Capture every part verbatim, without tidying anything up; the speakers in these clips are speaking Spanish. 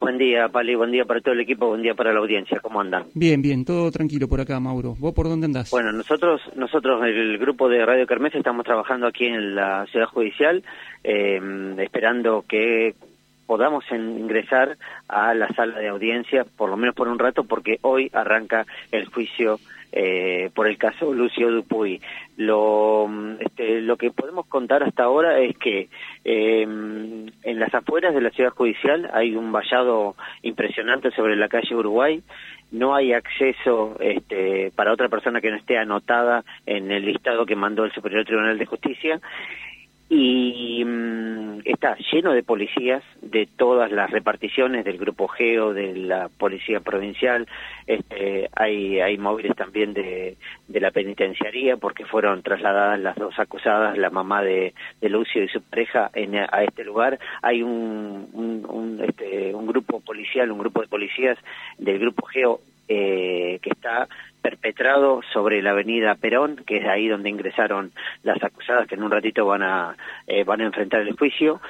Buen día, Pali, buen día para todo el equipo, buen día para la audiencia. ¿Cómo andan? Bien, bien, todo tranquilo por acá, Mauro. ¿Vos por dónde andás? Bueno, nosotros, nosotros el grupo de Radio Kermés estamos trabajando aquí en la Ciudad Judicial, eh, esperando que podamos en, ingresar a la sala de audiencia, por lo menos por un rato, porque hoy arranca el juicio eh, por el caso Lucio Dupuy. Lo, este, lo que podemos contar hasta ahora es que eh, en las afueras de la Ciudad Judicial hay un vallado impresionante sobre la calle Uruguay. No hay acceso este, para otra persona que no esté anotada en el listado que mandó el Superior Tribunal de Justicia. Y mmm, está lleno de policías de todas las reparticiones del Grupo Geo, de la Policía Provincial. Este, hay hay móviles también de, de la penitenciaría, porque fueron trasladadas las dos acusadas, la mamá de, de Lucio y su pareja, en, a este lugar. Hay un, un, un, este, un grupo policial, un grupo de policías del Grupo Geo eh, que está perpetrado sobre la avenida Perón, que es ahí donde ingresaron las acusadas, que en un ratito van a eh, van a enfrentar el juicio.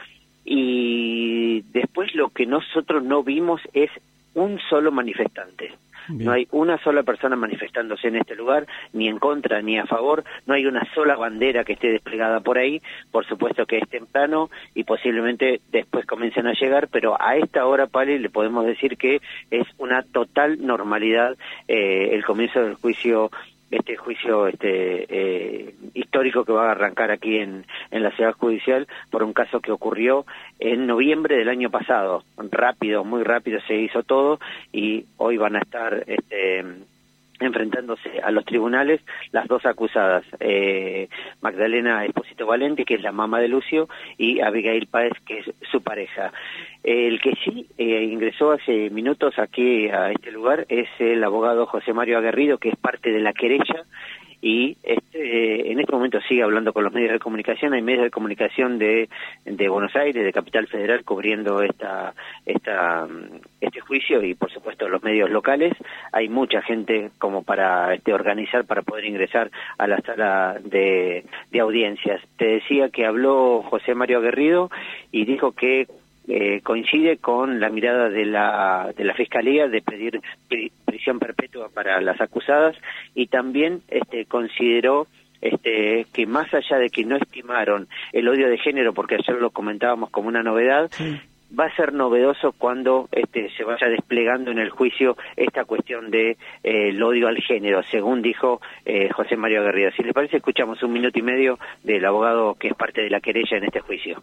Y después lo que nosotros no vimos es un solo manifestante. Bien. No hay una sola persona manifestándose en este lugar, ni en contra ni a favor. No hay una sola bandera que esté desplegada por ahí. Por supuesto que es temprano y posiblemente después comiencen a llegar, pero a esta hora, Pali, le podemos decir que es una total normalidad eh, el comienzo del juicio, este juicio este eh, histórico que va a arrancar aquí en, en la Ciudad Judicial por un caso que ocurrió en noviembre del año pasado. Rápido, muy rápido se hizo todo y hoy van a estar este, enfrentándose a los tribunales las dos acusadas, eh, Magdalena Espósito Valente, que es la mamá de Lucio, y Abigail Páez, que es su pareja. El que sí eh, ingresó hace minutos aquí a este lugar es el abogado José Mario Aguerrido, que es parte de la querella, y este, en este momento sigue hablando con los medios de comunicación. Hay medios de comunicación de, de Buenos Aires, de Capital Federal, cubriendo esta, esta, este juicio, y por supuesto los medios locales. Hay mucha gente como para este, organizar para poder ingresar a la sala de, de audiencias. Te decía que habló José Mario Aguerrido y dijo que Eh, coincide con la mirada de la de la Fiscalía de pedir pri, prisión perpetua para las acusadas, y también este consideró este que más allá de que no estimaron el odio de género, porque ayer lo comentábamos como una novedad, sí, va a ser novedoso cuando este se vaya desplegando en el juicio esta cuestión de eh, el odio al género, según dijo eh, José Mario Aguerrido. Si les parece, escuchamos un minuto y medio del abogado que es parte de la querella en este juicio.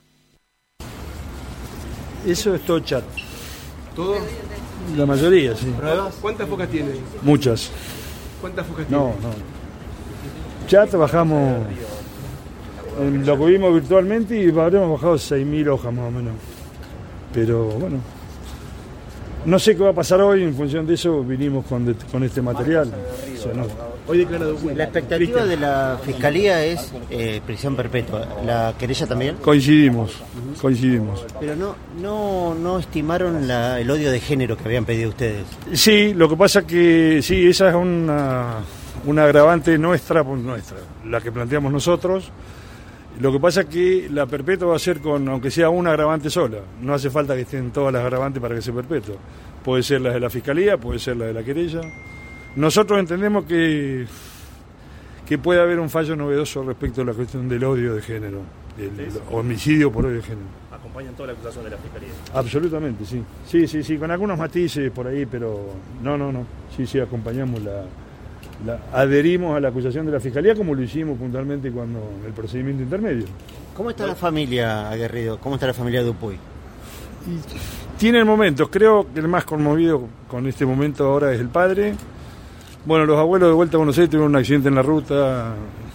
Eso es todo chat. ¿Todo? La mayoría, sí. ¿Pruebas? ¿Cuántas focas tiene? Muchas. ¿Cuántas focas tiene? No, no. Ya trabajamos en lo que vimos virtualmente y habremos bajado seis mil hojas más o menos. Pero bueno, no sé qué va a pasar hoy, en función de eso vinimos con, de, con este material. O sea, no. Hoy declara Dupuy. La expectativa de la Fiscalía es eh, prisión perpetua. ¿La querella también? Coincidimos, coincidimos. Pero no no no estimaron la, el odio de género que habían pedido ustedes. Sí, lo que pasa que sí, esa es una, una agravante nuestra, nuestra, la que planteamos nosotros. Lo que pasa es que la perpetua va a ser con, aunque sea una agravante sola. No hace falta que estén todas las agravantes para que sea perpetua. Puede ser la de la Fiscalía, puede ser la de la querella. Nosotros entendemos que, que puede haber un fallo novedoso respecto a la cuestión del odio de género, el sí, homicidio por odio de género. ¿Acompañan toda la acusación de la Fiscalía? Absolutamente, sí. Sí, sí, sí, con algunos matices por ahí, pero no, no, no. Sí, sí, acompañamos la... La, adherimos a la acusación de la Fiscalía, como lo hicimos puntualmente cuando el procedimiento intermedio. ¿Cómo está la familia, Aguerrido? ¿Cómo está la familia Dupuy? Y tienen momentos, creo que el más conmovido con este momento ahora es el padre. Bueno, los abuelos de vuelta a Buenos Aires tuvieron un accidente en la ruta.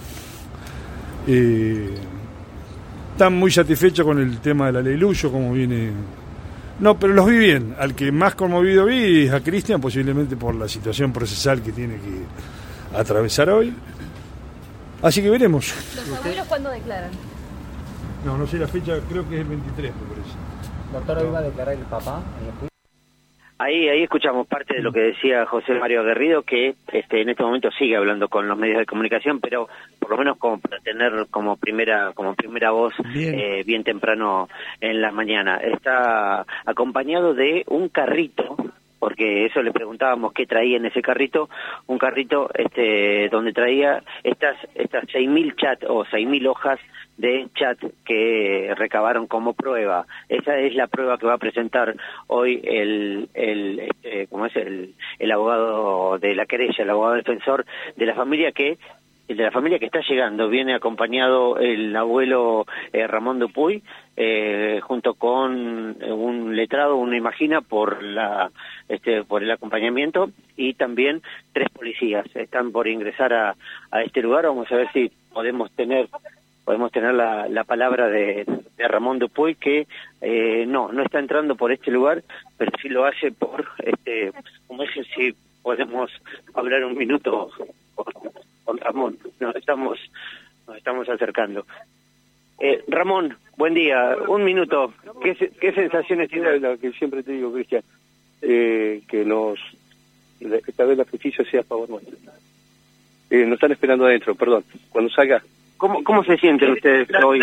Eh, están muy satisfechos con el tema de la ley Luyo, como viene. No, pero los vi bien. Al que más conmovido vi es a Cristian, posiblemente por la situación procesal que tiene que atravesar hoy. Así que veremos. ¿Los abuelos cuándo declaran? No, no sé la fecha, creo que es el veintitrés, me parece. Doctor, ¿hoy va a declarar el papá en el juicio? Ahí, ahí escuchamos parte de lo que decía José Mario Aguerrido, que este, en este momento sigue hablando con los medios de comunicación, pero por lo menos como para tener como primera, como primera voz bien, eh, bien temprano en la mañana. Está acompañado de un carrito, porque eso le preguntábamos qué traía en ese carrito, un carrito este donde traía estas estas seis mil chat o seis mil hojas de chat que recabaron como prueba. Esa es la prueba que va a presentar hoy el el este, ¿cómo es? el el abogado de la querella, el abogado defensor de la familia que de la familia que está llegando. Viene acompañado el abuelo eh, Ramón Dupuy, eh, junto con un letrado, una imagina por la este por el acompañamiento, y también tres policías están por ingresar a, a este lugar. Vamos a ver si podemos tener podemos tener la, la palabra de, de Ramón Dupuy, que eh, no no está entrando por este lugar, pero sí lo hace por este como dije, si podemos hablar un minuto con, con Ramón. Nos estamos nos estamos acercando. Eh, Ramón, buen día. Un minuto. ¿Qué, qué sensaciones tiene? Lo que siempre te digo, Cristian, eh, que nos que esta vez la justicia sea a favor nuestro. Eh, nos están esperando adentro, perdón. Cuando salga. ¿Cómo, cómo se sienten ustedes hoy?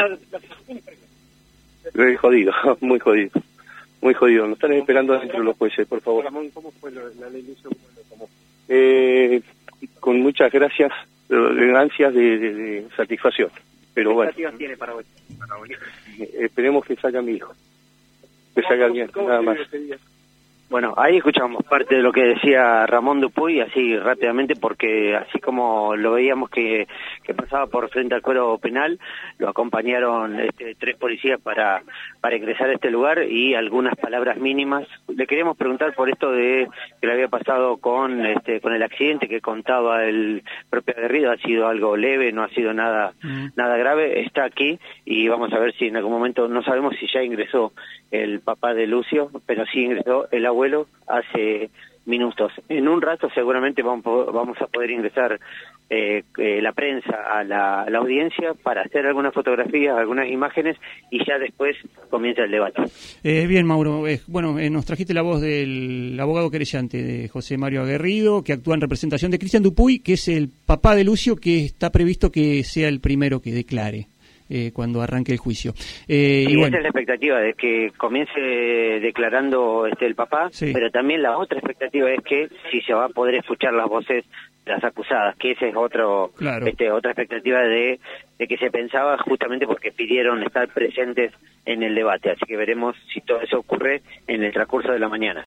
Eh, jodido, muy jodido. Muy jodido. Nos están esperando adentro los jueces, por favor. Ramón, ¿cómo fue lo, la ley de uso? Eh, con muchas gracias, de ansias de, de, de satisfacción. Pero bueno, ¿qué expectativas tiene para hoy? Para hoy? Esperemos que salga mi hijo, que salga bien, nada más. Bueno, ahí escuchamos parte de lo que decía Ramón Dupuy, así rápidamente, porque así como lo veíamos que, que pasaba por frente al cuero penal, lo acompañaron este, tres policías para, para ingresar a este lugar, y algunas palabras mínimas. Le queríamos preguntar por esto de que le había pasado con este con el accidente que contaba el propio Aguerrido. Ha sido algo leve, no ha sido nada mm. nada grave. Está aquí y vamos a ver si en algún momento, no sabemos si ya ingresó el papá de Lucio, pero sí ingresó el abuelo hace minutos. En un rato seguramente vamos, vamos a poder ingresar eh, eh, la prensa a la, a la audiencia para hacer algunas fotografías, algunas imágenes, y ya después comienza el debate. Eh, bien, Mauro, eh, bueno, eh, nos trajiste la voz del abogado querellante de José Mario Aguerrido, que actúa en representación de Cristian Dupuy, que es el papá de Lucio, que está previsto que sea el primero que declare Eh, cuando arranque el juicio. Eh, sí, y bueno, esa es la expectativa, de que comience declarando este el papá, sí. Pero también la otra expectativa es que si se va a poder escuchar las voces de las acusadas, que esa es otro, claro. este, otra expectativa de, de que se pensaba, justamente porque pidieron estar presentes en el debate. Así que veremos si todo eso ocurre en el transcurso de la mañana.